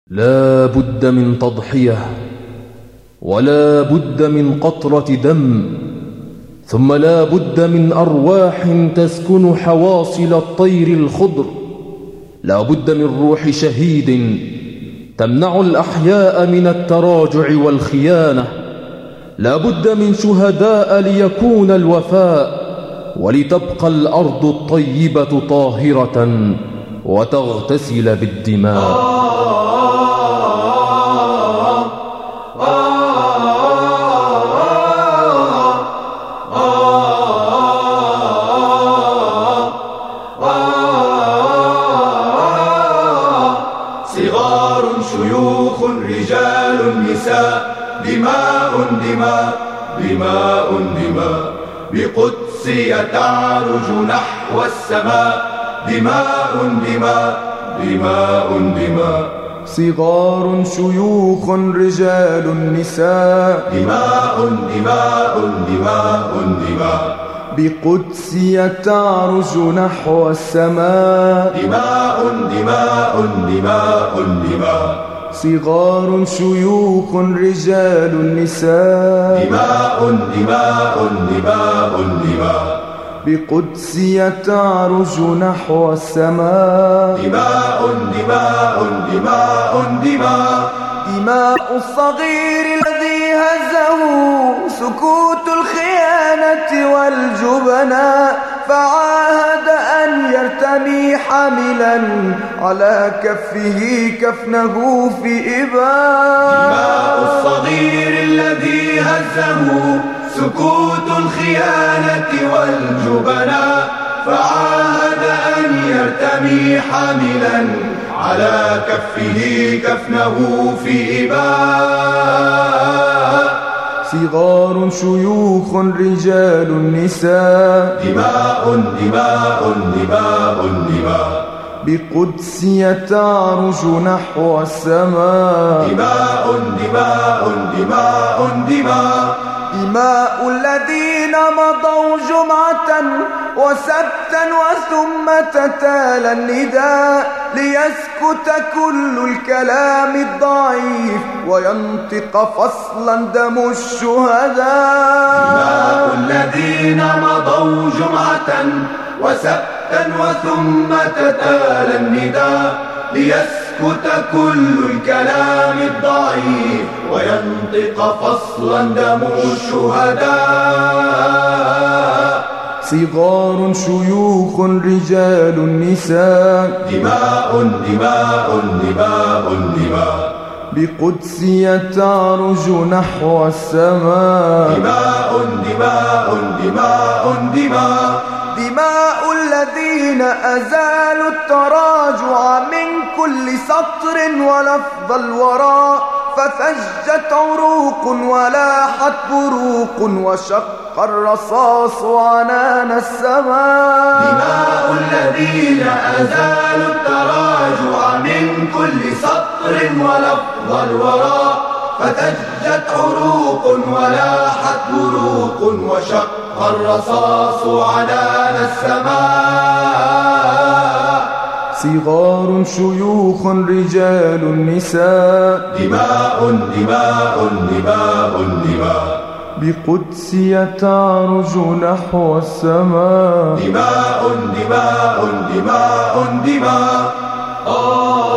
لا بد من تضحية، ولا بد من قطرة دم، ثم لا بد من أرواح تسكن حواصل الطير الخضر. لا بد من روح شهيد تمنع الأحياء من التراجع والخيانة. لا بد من شهداء ليكون الوفاء، ولتبقى الأرض الطيبة طاهرة وتغتسل بالدماء. صغار شيوخ رجال نساء، دماء دماء دماء دماء، بقدسية تعرج نحو السماء، دماء دماء دماء دماء. صغار شيوخ رجال نساء، دماء دماء دماء دماء، بقدسية تعرج نحو السماء، دماء دماء دماء دماء. صغار شيوخ رجال نساء، دماء دماء دماء دماء، بقدسية تعرج نحو السماء، دماء دماء دماء دماء. دماء الصغير الذي هزه سكوت الخيانة والجبناء، فعاهد أن يرتمي حاملا على كفه كفنه في إباء. دماء الصغير الذي هزه سكوت الخيانة والجبناء، فعاهد أن يرتمي حاملا على كفه كفنه في إباء. صغار شيوخ رجال نساء، دماء دماء دماء دماء، بقدسية تعرج نحو السماء، دماء دماء دماء دماء. دماء الذين مضوا جمعة وسبتا وثم تتالى النداء، ليسكت كل الكلام الضعيف وينطق فصلا دم الشهداء. دماء الذين مضوا جمعة وسبتا وثم تتالى النداء، ليسكت كل الكلام الضعيف وينطق فصلا دم الشهداء. صغار شيوخ رجال نساء، دماء دماء دماء دماء، بقدسية تعرج نحو السماء، دماء دماء دماء دماء. دماء الذين أزالوا التراجع من كل سطر ولفظ الوراء، ففجت عروق ولاحت بروق وشق الرصاص عنان السماء. دماء الذين أزالوا التراجع من كل سطر ولفظ الوراء، فتجت عروق ولاحت بروق وشق الرصاص عنان السماء. صغار شيوخ رجال نساء، دماء دماء دماء دماء، بقدسية تعرج نحو السماء، دماء دماء دماء دماء.